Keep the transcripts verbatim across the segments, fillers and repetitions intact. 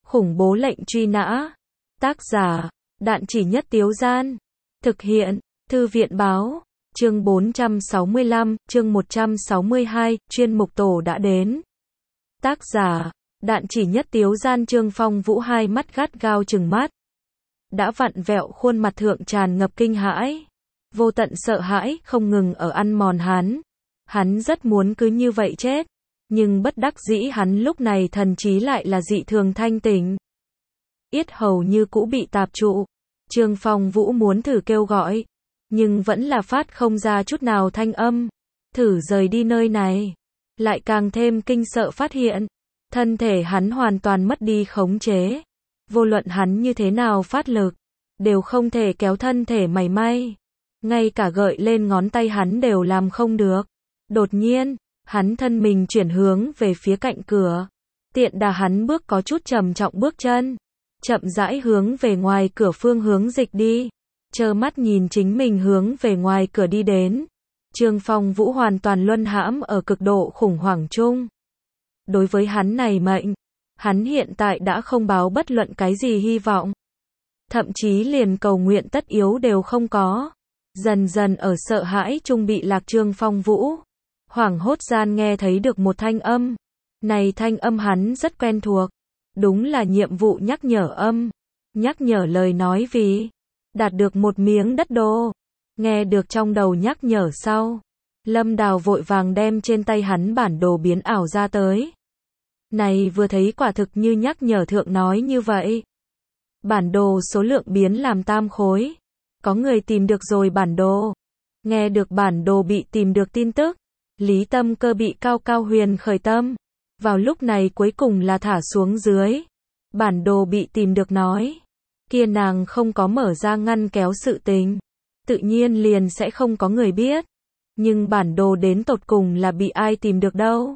Khủng bố lệnh truy nã. Tác giả, Đạn Chỉ Nhất Tiếu Gian. Thực hiện, Thư viện Báo. Chương bốn trăm sáu mươi lăm, chương một trăm sáu mươi hai, chuyên mục tổ đã đến. Tác giả, Đạn Chỉ Nhất Tiếu Gian. Trương Phong Vũ hai mắt gắt gao trừng mắt. Đã vặn vẹo khuôn mặt thượng tràn ngập kinh hãi. Vô tận sợ hãi không ngừng ở ăn mòn hắn. Hắn rất muốn cứ như vậy chết. Nhưng bất đắc dĩ hắn lúc này thần trí lại là dị thường thanh tỉnh. Yết hầu như cũ bị tạp trụ. Trương Phong Vũ muốn thử kêu gọi. Nhưng vẫn là phát không ra chút nào thanh âm. Thử rời đi nơi này. Lại càng thêm kinh sợ phát hiện. Thân thể hắn hoàn toàn mất đi khống chế. Vô luận hắn như thế nào phát lực. Đều không thể kéo thân thể mảy may. Ngay cả gợi lên ngón tay hắn đều làm không được. Đột nhiên, hắn thân mình chuyển hướng về phía cạnh cửa. Tiện đà hắn bước có chút trầm trọng bước chân. Chậm rãi hướng về ngoài cửa phương hướng dịch đi. Trơ mắt nhìn chính mình hướng về ngoài cửa đi đến. Trương Phong Vũ hoàn toàn luân hãm ở cực độ khủng hoảng chung. Đối với hắn này mệnh, hắn hiện tại đã không báo bất luận cái gì hy vọng. Thậm chí liền cầu nguyện tất yếu đều không có. Dần dần ở sợ hãi chung bị lạc Trương Phong Vũ. Hoảng hốt gian nghe thấy được một thanh âm. Này thanh âm hắn rất quen thuộc. Đúng là nhiệm vụ nhắc nhở âm. Nhắc nhở lời nói vì đạt được một miếng đất đô. Nghe được trong đầu nhắc nhở sau. Lâm Đào vội vàng đem trên tay hắn bản đồ biến ảo ra tới. Này vừa thấy quả thực như nhắc nhở thượng nói như vậy. Bản đồ số lượng biến làm tam khối. Có người tìm được rồi bản đồ. Nghe được bản đồ bị tìm được tin tức. Lý Tâm Cơ bị cao cao huyền khởi tâm. Vào lúc này cuối cùng là thả xuống dưới. Bản đồ bị tìm được nói. Kia nàng không có mở ra ngăn kéo sự tình. Tự nhiên liền sẽ không có người biết. Nhưng bản đồ đến tột cùng là bị ai tìm được đâu.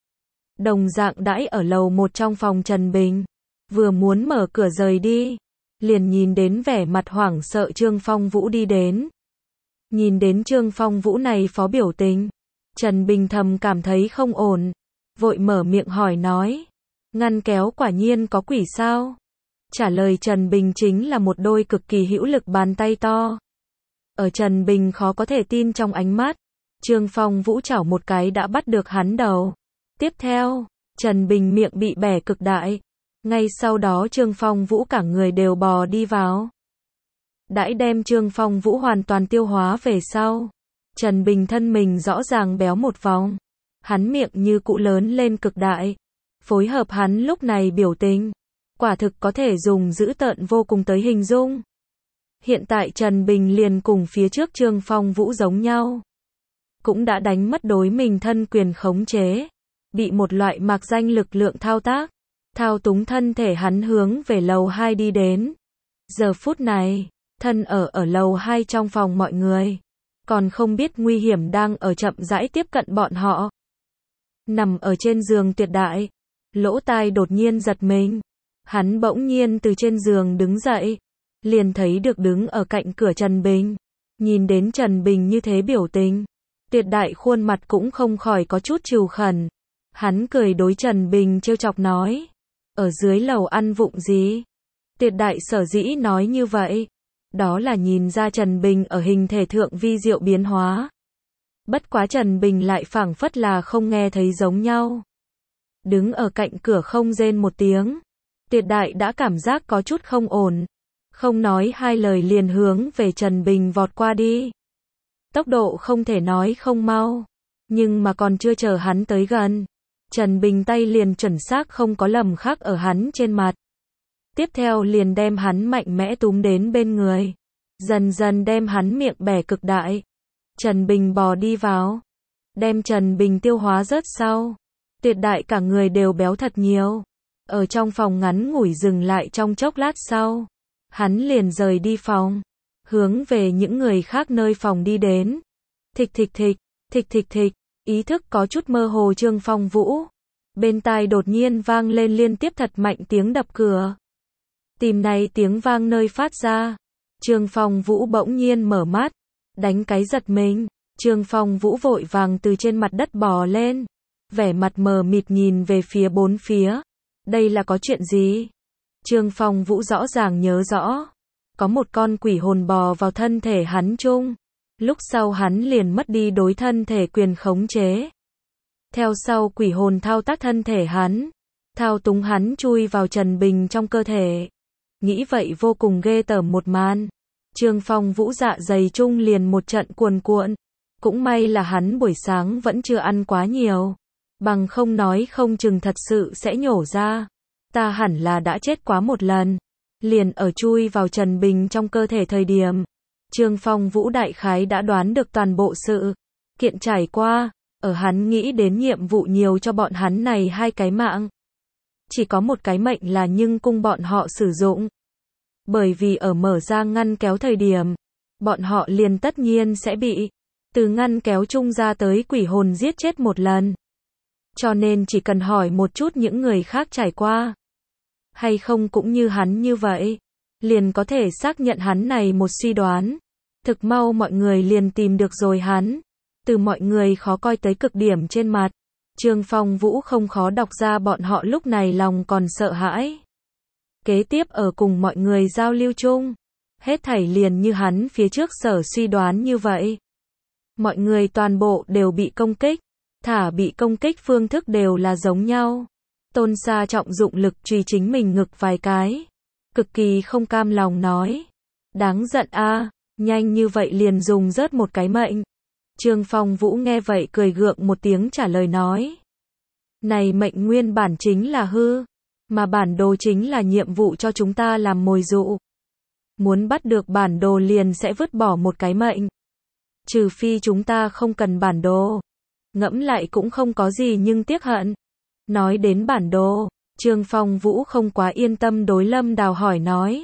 Đồng dạng đãi ở lầu một trong phòng Trần Bình. Vừa muốn mở cửa rời đi. Liền nhìn đến vẻ mặt hoảng sợ Trương Phong Vũ đi đến. Nhìn đến Trương Phong Vũ này phó biểu tình. Trần Bình thầm cảm thấy không ổn. Vội mở miệng hỏi nói. Ngăn kéo quả nhiên có quỷ sao? Trả lời Trần Bình chính là một đôi cực kỳ hữu lực bàn tay to. Ở Trần Bình khó có thể tin trong ánh mắt. Trương Phong Vũ chảo một cái đã bắt được hắn đầu. Tiếp theo, Trần Bình miệng bị bẻ cực đại. Ngay sau đó Trương Phong Vũ cả người đều bò đi vào. Đãi đem Trương Phong Vũ hoàn toàn tiêu hóa về sau. Trần Bình thân mình rõ ràng béo một vòng. Hắn miệng như cụ lớn lên cực đại. Phối hợp hắn lúc này biểu tình. Quả thực có thể dùng dữ tợn vô cùng tới hình dung. Hiện tại Trần Bình liền cùng phía trước Trương Phong Vũ giống nhau. Cũng đã đánh mất đối mình thân quyền khống chế. Bị một loại mạc danh lực lượng thao tác. Thao túng thân thể hắn hướng về lầu hai đi đến. Giờ phút này, thân ở ở lầu hai trong phòng mọi người. Còn không biết nguy hiểm đang ở chậm rãi tiếp cận bọn họ. Nằm ở trên giường Tuyệt Đại. Lỗ tai đột nhiên giật mình. Hắn bỗng nhiên từ trên giường đứng dậy. Liền thấy được đứng ở cạnh cửa Trần Bình. Nhìn đến Trần Bình như thế biểu tình. Tuyệt Đại khuôn mặt cũng không khỏi có chút trìu khẩn. Hắn cười đối Trần Bình trêu chọc nói. Ở dưới lầu ăn vụng gì? Tuyệt Đại sở dĩ nói như vậy. Đó là nhìn ra Trần Bình ở hình thể thượng vi diệu biến hóa. Bất quá Trần Bình lại phảng phất là không nghe thấy giống nhau. Đứng ở cạnh cửa không rên một tiếng. Tuyệt Đại đã cảm giác có chút không ổn. Không nói hai lời liền hướng về Trần Bình vọt qua đi. Tốc độ không thể nói không mau. Nhưng mà còn chưa chờ hắn tới gần. Trần Bình tay liền chuẩn xác không có lầm khắc ở hắn trên mặt. Tiếp theo liền đem hắn mạnh mẽ túm đến bên người. Dần dần đem hắn miệng bẻ cực đại. Trần Bình bò đi vào. Đem Trần Bình tiêu hóa rớt sau. Tuyệt Đại cả người đều béo thật nhiều. Ở trong phòng ngắn ngủi dừng lại trong chốc lát sau. Hắn liền rời đi phòng. Hướng về những người khác nơi phòng đi đến. Thịch thịch thịch, thịch thịch thịch. Ý thức có chút mơ hồ Trương Phong Vũ. Bên tai đột nhiên vang lên liên tiếp thật mạnh tiếng đập cửa. Tìm này tiếng vang nơi phát ra. Trương Phong Vũ bỗng nhiên mở mắt. Đánh cái giật mình. Trương Phong Vũ vội vàng từ trên mặt đất bò lên. Vẻ mặt mờ mịt nhìn về phía bốn phía. Đây là có chuyện gì? Trương Phong Vũ rõ ràng nhớ rõ, có một con quỷ hồn bò vào thân thể hắn chung, lúc sau hắn liền mất đi đối thân thể quyền khống chế. Theo sau quỷ hồn thao tác thân thể hắn, thao túng hắn chui vào Trần Bình trong cơ thể. Nghĩ vậy vô cùng ghê tởm một màn. Trương Phong Vũ dạ dày chung liền một trận cuồn cuộn. Cũng may là hắn buổi sáng vẫn chưa ăn quá nhiều. Bằng không nói không chừng thật sự sẽ nhổ ra. Ta hẳn là đã chết quá một lần. Liền ở chui vào Trần Bình trong cơ thể thời điểm. Trương Phong Vũ đại khái đã đoán được toàn bộ sự kiện trải qua. Ở hắn nghĩ đến nhiệm vụ nhiều cho bọn hắn này hai cái mạng. Chỉ có một cái mệnh là nhưng cung bọn họ sử dụng. Bởi vì ở mở ra ngăn kéo thời điểm, bọn họ liền tất nhiên sẽ bị từ ngăn kéo chung ra tới quỷ hồn giết chết một lần. Cho nên chỉ cần hỏi một chút những người khác trải qua, hay không cũng như hắn như vậy, liền có thể xác nhận hắn này một suy đoán. Thực mau mọi người liền tìm được rồi hắn. Từ mọi người khó coi tới cực điểm trên mặt, Trương Phong Vũ không khó đọc ra bọn họ lúc này lòng còn sợ hãi. Kế tiếp ở cùng mọi người giao lưu chung, hết thảy liền như hắn phía trước sở suy đoán như vậy. Mọi người toàn bộ đều bị công kích, thả bị công kích phương thức đều là giống nhau. Tôn Sa trọng dụng lực truy chính mình ngực vài cái, cực kỳ không cam lòng nói. Đáng giận a, nhanh như vậy liền dùng rớt một cái mệnh. Trương Phong Vũ nghe vậy cười gượng một tiếng trả lời nói. Này mệnh nguyên bản chính là hư, mà bản đồ chính là nhiệm vụ cho chúng ta làm mồi dụ. Muốn bắt được bản đồ liền sẽ vứt bỏ một cái mệnh. Trừ phi chúng ta không cần bản đồ. Ngẫm lại cũng không có gì nhưng tiếc hận. Nói đến bản đồ, Trương Phong Vũ không quá yên tâm đối Lâm Đào hỏi nói.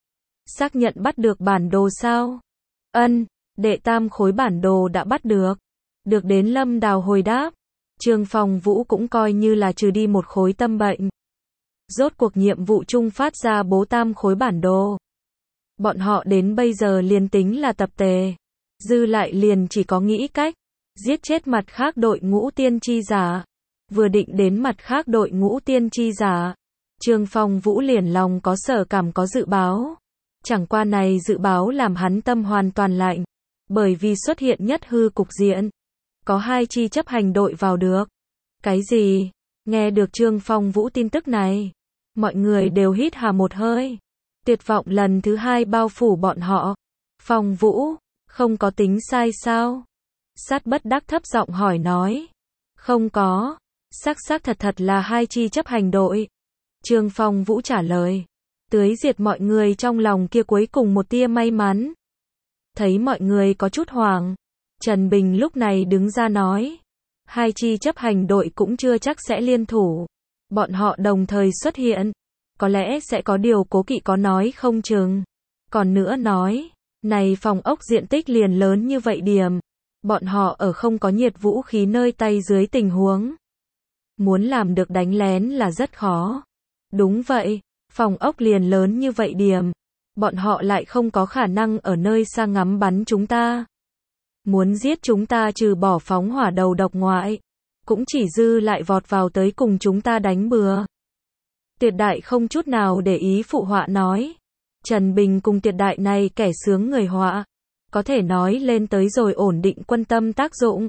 Xác nhận bắt được bản đồ sao? Ân. Đệ tam khối bản đồ đã bắt được. Được đến Lâm Đào hồi đáp. Trương Phong Vũ cũng coi như là trừ đi một khối tâm bệnh. Rốt cuộc nhiệm vụ chung phát ra bố tam khối bản đồ. Bọn họ đến bây giờ liền tính là tập tề. Dư lại liền chỉ có nghĩ cách. Giết chết mặt khác đội ngũ tiên tri giả. Vừa định đến mặt khác đội ngũ tiên tri giả. Trương Phong Vũ liền lòng có sở cảm có dự báo. Chẳng qua này dự báo làm hắn tâm hoàn toàn lạnh. Bởi vì xuất hiện nhất hư cục diện. Có hai chi chấp hành đội vào được. Cái gì? Nghe được Trương Phong Vũ tin tức này. Mọi người đều hít hà một hơi. Tuyệt vọng lần thứ hai bao phủ bọn họ. Phong Vũ, không có tính sai sao? Sát bất đắc thấp giọng hỏi nói. Không có. Xác xác thật thật là hai chi chấp hành đội. Trương Phong Vũ trả lời. Tưới diệt mọi người trong lòng kia cuối cùng một tia may mắn. Thấy mọi người có chút hoảng. Trần Bình lúc này đứng ra nói. Hai chi chấp hành đội cũng chưa chắc sẽ liên thủ. Bọn họ đồng thời xuất hiện. Có lẽ sẽ có điều cố kỵ có nói không chừng. Còn nữa nói. Này phòng ốc diện tích liền lớn như vậy điểm. Bọn họ ở không có nhiệt vũ khí nơi tay dưới tình huống. Muốn làm được đánh lén là rất khó. Đúng vậy. Phòng ốc liền lớn như vậy điểm. Bọn họ lại không có khả năng ở nơi xa ngắm bắn chúng ta. Muốn giết chúng ta trừ bỏ phóng hỏa đầu độc ngoại. Cũng chỉ dư lại vọt vào tới cùng chúng ta đánh bừa. Tiệt đại không chút nào để ý phụ họa nói. Trần Bình cùng tiệt đại này kẻ sướng người họa. Có thể nói lên tới rồi ổn định quân tâm tác dụng.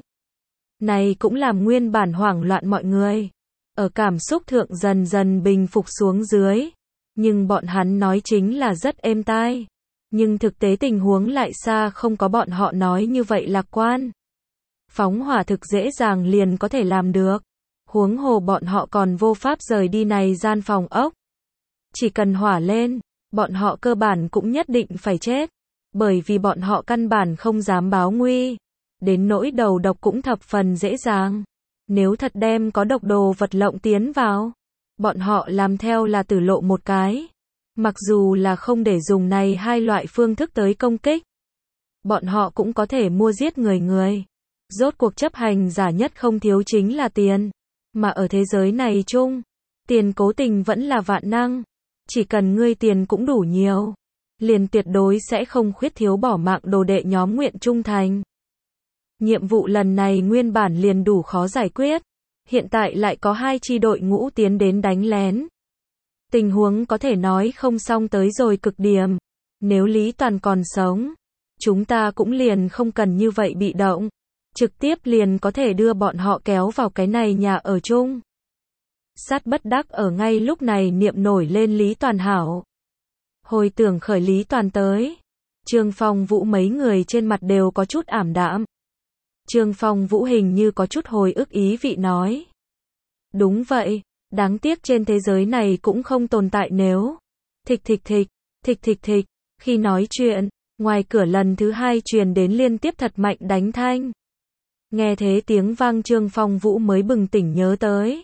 Này cũng làm nguyên bản hoảng loạn mọi người. Ở cảm xúc thượng dần dần bình phục xuống dưới. Nhưng bọn hắn nói chính là rất êm tai. Nhưng thực tế tình huống lại xa không có bọn họ nói như vậy lạc quan. Phóng hỏa thực dễ dàng liền có thể làm được. Huống hồ bọn họ còn vô pháp rời đi này gian phòng ốc. Chỉ cần hỏa lên, bọn họ cơ bản cũng nhất định phải chết. Bởi vì bọn họ căn bản không dám báo nguy. Đến nỗi đầu độc cũng thập phần dễ dàng. Nếu thật đem có độc đồ vật lộng tiến vào, bọn họ làm theo là tử lộ một cái. Mặc dù là không để dùng này hai loại phương thức tới công kích. Bọn họ cũng có thể mua giết người người. Rốt cuộc chấp hành giả nhất không thiếu chính là tiền. Mà ở thế giới này chung, tiền cố tình vẫn là vạn năng. Chỉ cần ngươi tiền cũng đủ nhiều, liền tuyệt đối sẽ không khuyết thiếu bỏ mạng đồ đệ nhóm nguyện trung thành. Nhiệm vụ lần này nguyên bản liền đủ khó giải quyết. Hiện tại lại có hai chi đội ngũ tiến đến đánh lén. Tình huống có thể nói không xong tới rồi cực điểm. Nếu Lý Toàn còn sống, chúng ta cũng liền không cần như vậy bị động. Trực tiếp liền có thể đưa bọn họ kéo vào cái này nhà ở chung. Sát bất đắc ở ngay lúc này niệm nổi lên Lý Toàn hảo. Hồi tưởng khởi Lý Toàn tới. Trương Phong Vũ mấy người trên mặt đều có chút ảm đạm. Trương Phong Vũ hình như có chút hồi ức ý vị nói. Đúng vậy, đáng tiếc trên thế giới này cũng không tồn tại nếu. Thịch thịch thịch, thịch thịch thịch, khi nói chuyện, ngoài cửa lần thứ hai truyền đến liên tiếp thật mạnh đánh thanh. Nghe thế tiếng vang Trương Phong Vũ mới bừng tỉnh nhớ tới.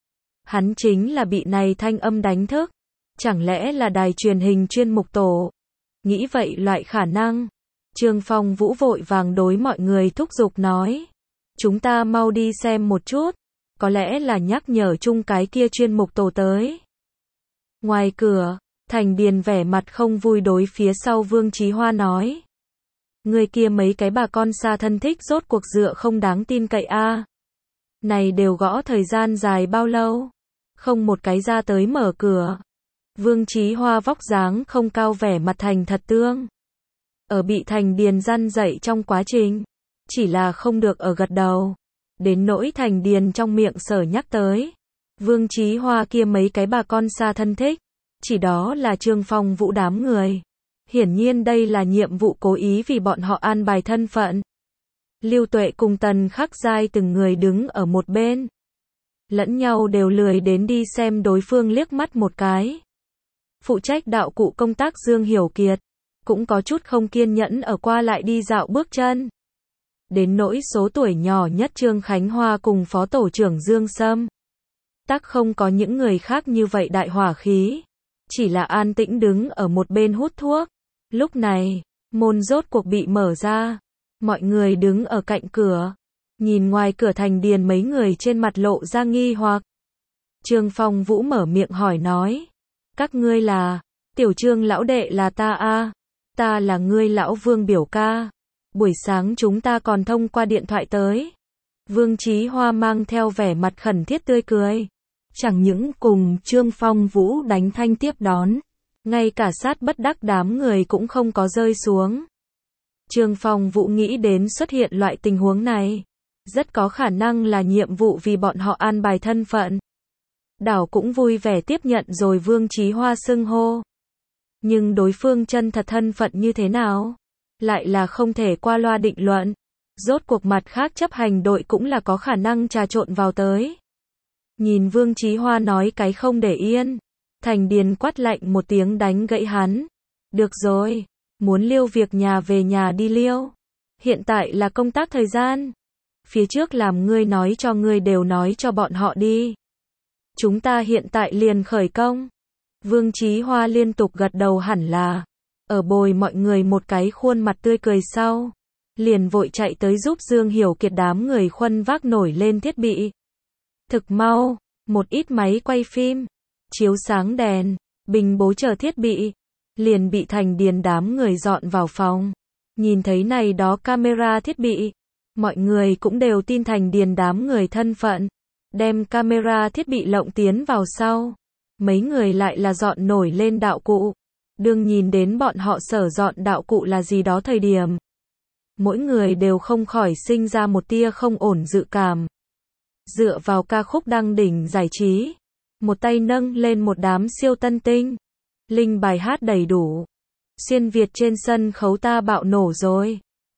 Hắn chính là bị này thanh âm đánh thức. Chẳng lẽ là đài truyền hình chuyên mục tổ? Nghĩ vậy loại khả năng. Trương Phong Vũ vội vàng đối mọi người thúc giục nói. Chúng ta mau đi xem một chút. Có lẽ là nhắc nhở chung cái kia chuyên mục tổ tới. Ngoài cửa, Thành Điền vẻ mặt không vui đối phía sau Vương Chí Hoa nói. Người kia mấy cái bà con xa thân thích rốt cuộc dựa không đáng tin cậy a. Này đều gõ thời gian dài bao lâu? Không một cái ra tới mở cửa. Vương Chí Hoa vóc dáng không cao vẻ mặt thành thật tương. Ở bị Thành Điền răn dạy trong quá trình. Chỉ là không được ở gật đầu. Đến nỗi Thành Điền trong miệng sở nhắc tới. Vương Chí Hoa kia mấy cái bà con xa thân thích. Chỉ đó là Trương Phong Vũ đám người. Hiển nhiên đây là nhiệm vụ cố ý vì bọn họ an bài thân phận. Lưu Tuệ cùng Tần Khắc Giai từng người đứng ở một bên. Lẫn nhau đều lười đến đi xem đối phương liếc mắt một cái. Phụ trách đạo cụ công tác Dương Hiểu Kiệt. Cũng có chút không kiên nhẫn ở qua lại đi dạo bước chân. Đến nỗi số tuổi nhỏ nhất Trương Khánh Hoa cùng Phó Tổ trưởng Dương Sâm. Tắc không có những người khác như vậy đại hỏa khí. Chỉ là an tĩnh đứng ở một bên hút thuốc. Lúc này, môn rốt cuộc bị mở ra. Mọi người đứng ở cạnh cửa. Nhìn ngoài cửa Thành Điền mấy người trên mặt lộ ra nghi hoặc. Trương Phong Vũ mở miệng hỏi nói. Các ngươi là, tiểu Trương lão đệ là ta a, ta là ngươi lão Vương biểu ca. Buổi sáng chúng ta còn thông qua điện thoại tới. Vương Chí Hoa mang theo vẻ mặt khẩn thiết tươi cười. Chẳng những cùng Trương Phong Vũ đánh thanh tiếp đón. Ngay cả sát bất đắc đám người cũng không có rơi xuống. Trương Phong Vũ nghĩ đến xuất hiện loại tình huống này. Rất có khả năng là nhiệm vụ vì bọn họ an bài thân phận. Đảo cũng vui vẻ tiếp nhận rồi Vương Chí Hoa xưng hô. Nhưng đối phương chân thật thân phận như thế nào? Lại là không thể qua loa định luận. Rốt cuộc mặt khác chấp hành đội cũng là có khả năng trà trộn vào tới. Nhìn Vương Chí Hoa nói cái không để yên. Thành Điền quát lạnh một tiếng đánh gãy hắn. Được rồi, muốn liêu việc nhà về nhà đi liêu. Hiện tại là công tác thời gian. Phía trước làm ngươi nói cho ngươi đều nói cho bọn họ đi. Chúng ta hiện tại liền khởi công. Vương Chí Hoa liên tục gật đầu hẳn là. Ở bồi mọi người một cái khuôn mặt tươi cười sau. Liền vội chạy tới giúp Dương Hiểu Kiệt đám người khuân vác nổi lên thiết bị. Thực mau, một ít máy quay phim, chiếu sáng đèn, bình bố chờ thiết bị. Liền bị Thành Điền đám người dọn vào phòng. Nhìn thấy này đó camera thiết bị. Mọi người cũng đều tin Thành Điền đám người thân phận. Đem camera thiết bị lộng tiến vào sau. Mấy người lại là dọn nổi lên đạo cụ. Đương nhìn đến bọn họ sở dọn đạo cụ là gì đó thời điểm. Mỗi người đều không khỏi sinh ra một tia không ổn dự cảm. Dựa vào ca khúc đăng đỉnh giải trí. Một tay nâng lên một đám siêu tân tinh. Linh bài hát đầy đủ. Xuyên Việt trên sân khấu ta bạo nổ rồi.